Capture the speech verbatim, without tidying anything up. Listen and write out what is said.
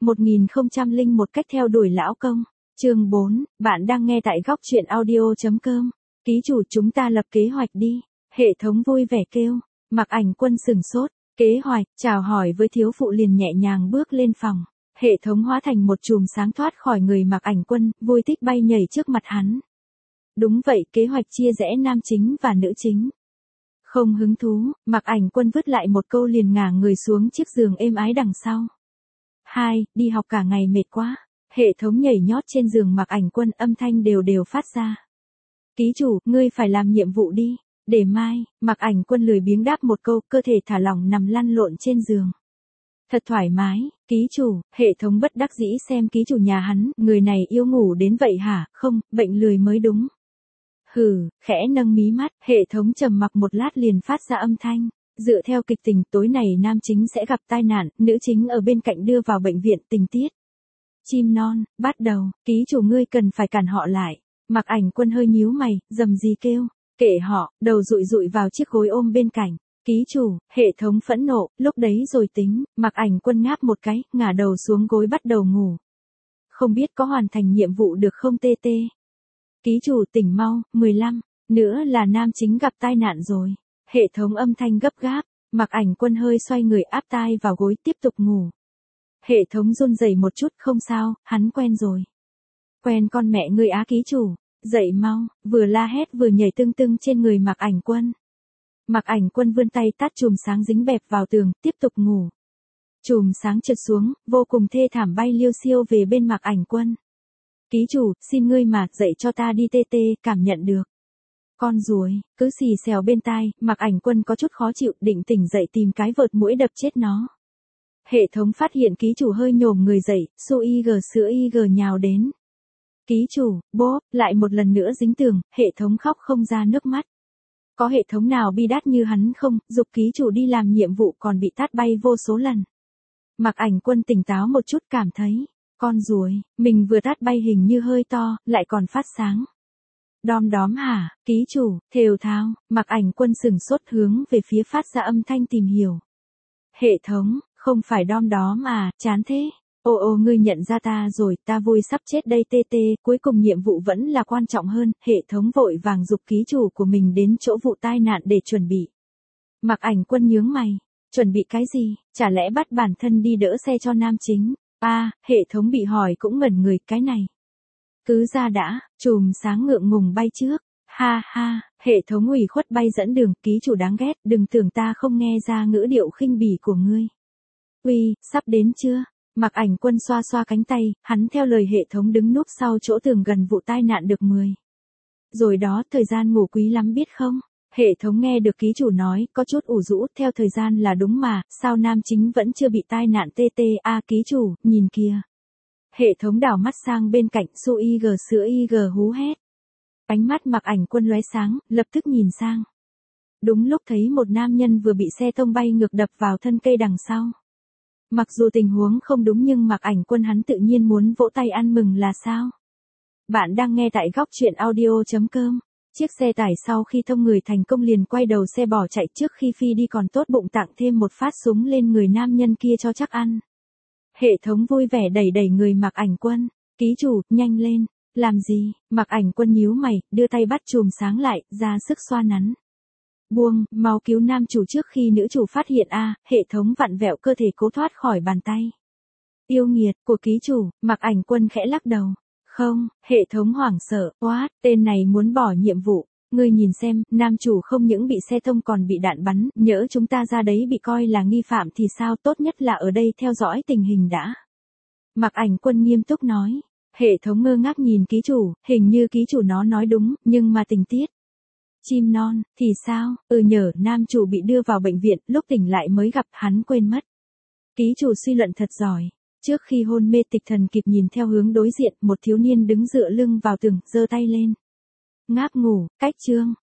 một nghìn không trăm lẻ một cách theo đuổi lão công. Chương bốn, bạn đang nghe tại góc truyện audio.com. Ký chủ chúng ta lập kế hoạch đi. Hệ thống vui vẻ kêu. Mặc Ảnh Quân sửng sốt. Kế hoạch, chào hỏi với thiếu phụ liền nhẹ nhàng bước lên phòng. Hệ thống hóa thành một chùm sáng thoát khỏi người Mặc Ảnh Quân, vui thích bay nhảy trước mặt hắn. Đúng vậy, kế hoạch chia rẽ nam chính và nữ chính. Không hứng thú, Mặc Ảnh Quân vứt lại một câu liền ngả người xuống chiếc giường êm ái đằng sau. Hai, đi học cả ngày mệt quá. Hệ thống nhảy nhót trên giường Mặc Ảnh Quân, âm thanh đều đều phát ra. Ký chủ, ngươi phải làm nhiệm vụ đi. Để mai, Mặc Ảnh Quân lười biếng đáp một câu, cơ thể thả lỏng nằm lăn lộn trên giường. Thật thoải mái, ký chủ, hệ thống bất đắc dĩ xem ký chủ nhà hắn, người này yêu ngủ đến vậy hả, không, bệnh lười mới đúng. Hừ, khẽ nâng mí mắt, hệ thống trầm mặc một lát liền phát ra âm thanh. Dựa theo kịch tình, tối này nam chính sẽ gặp tai nạn, nữ chính ở bên cạnh đưa vào bệnh viện, tình tiết. Chim non, bắt đầu, ký chủ ngươi cần phải cản họ lại. Mặc Ảnh Quân hơi nhíu mày, dầm gì kêu, kệ họ, đầu dụi dụi vào chiếc gối ôm bên cạnh. Ký chủ, hệ thống phẫn nộ, lúc đấy rồi tính, Mặc Ảnh Quân ngáp một cái, ngả đầu xuống gối bắt đầu ngủ. Không biết có hoàn thành nhiệm vụ được không tê tê? Ký chủ tỉnh mau, mười lăm, nữa là nam chính gặp tai nạn rồi. Hệ thống âm thanh gấp gáp, Mặc Ảnh Quân hơi xoay người áp tai vào gối tiếp tục ngủ. Hệ thống run rẩy một chút, không sao, hắn quen rồi. Quen con mẹ ngươi á ký chủ, dậy mau, vừa la hét vừa nhảy tưng tưng trên người Mặc Ảnh Quân. Mặc Ảnh Quân vươn tay tát chùm sáng dính bẹp vào tường, tiếp tục ngủ. Chùm sáng trượt xuống, vô cùng thê thảm bay liêu xiêu về bên Mặc Ảnh Quân. Ký chủ, xin ngươi mà, dậy cho ta đi tê tê, cảm nhận được. Con ruồi, cứ xì xèo bên tai, Mặc Ảnh Quân có chút khó chịu, định tỉnh dậy tìm cái vợt muỗi đập chết nó. Hệ thống phát hiện ký chủ hơi nhổm người dậy, xô y gờ sữa y gờ nhào đến. Ký chủ, bốp, lại một lần nữa dính tường, hệ thống khóc không ra nước mắt. Có hệ thống nào bi đát như hắn không, giục ký chủ đi làm nhiệm vụ còn bị tát bay vô số lần. Mặc Ảnh Quân tỉnh táo một chút cảm thấy, con ruồi, mình vừa tát bay hình như hơi to, lại còn phát sáng. Đom đóm hả, ký chủ, thều thào, Mặc Ảnh Quân sừng sốt hướng về phía phát ra âm thanh tìm hiểu. Hệ thống, không phải đom đóm à, chán thế. Ô ô ngươi nhận ra ta rồi, ta vui sắp chết đây tê tê, cuối cùng nhiệm vụ vẫn là quan trọng hơn, hệ thống vội vàng giục ký chủ của mình đến chỗ vụ tai nạn để chuẩn bị. Mặc Ảnh Quân nhướng mày, chuẩn bị cái gì, chả lẽ bắt bản thân đi đỡ xe cho nam chính, a à, hệ thống bị hỏi cũng ngẩn người, cái này. Cứ ra đã, chùm sáng ngượng ngùng bay trước, ha ha, hệ thống ủy khuất bay dẫn đường, ký chủ đáng ghét, đừng tưởng ta không nghe ra ngữ điệu khinh bỉ của ngươi. Uy, sắp đến chưa? Mặc Ảnh Quân xoa xoa cánh tay, hắn theo lời hệ thống đứng núp sau chỗ tường gần vụ tai nạn được mười. Rồi đó, thời gian ngủ quý lắm biết không? Hệ thống nghe được ký chủ nói, có chút ủ rũ, theo thời gian là đúng mà, sao nam chính vẫn chưa bị tai nạn tê tê, a ký chủ, nhìn kìa. Hệ thống đảo mắt sang bên cạnh, su y gờ sữa y gờ hú hét. Ánh mắt Mặc Ảnh Quân lóe sáng, lập tức nhìn sang. Đúng lúc thấy một nam nhân vừa bị xe tông bay ngược đập vào thân cây đằng sau. Mặc dù tình huống không đúng nhưng Mặc Ảnh Quân hắn tự nhiên muốn vỗ tay ăn mừng là sao? Bạn đang nghe tại góc truyện audio.com. Chiếc xe tải sau khi thông người thành công liền quay đầu xe bỏ chạy, trước khi phi đi còn tốt bụng tặng thêm một phát súng lên người nam nhân kia cho chắc ăn. Hệ thống vui vẻ đẩy đẩy người Mặc Ảnh Quân. Ký chủ, nhanh lên. Làm gì? Mặc Ảnh Quân nhíu mày, đưa tay bắt chùm sáng lại, ra sức xoa nắn. Buông, mau cứu nam chủ trước khi nữ chủ phát hiện a, à, hệ thống vặn vẹo cơ thể cố thoát khỏi bàn tay. Yêu nghiệt, của ký chủ, Mặc Ảnh Quân khẽ lắc đầu. Không, hệ thống hoảng sợ, what, tên này muốn bỏ nhiệm vụ. Ngươi nhìn xem, nam chủ không những bị xe tông còn bị đạn bắn, nhỡ chúng ta ra đấy bị coi là nghi phạm thì sao, tốt nhất là ở đây theo dõi tình hình đã. Mặc Ảnh Quân nghiêm túc nói. Hệ thống ngơ ngác nhìn ký chủ, hình như ký chủ nó nói đúng, nhưng mà tình tiết. Chim non, thì sao, ừ nhờ, nam chủ bị đưa vào bệnh viện, lúc tỉnh lại mới gặp, hắn quên mất. Ký chủ suy luận thật giỏi. Trước khi hôn mê tịch thần kịp nhìn theo hướng đối diện, một thiếu niên đứng dựa lưng vào tường, giơ tay lên. Ngáp ngủ, cách chương,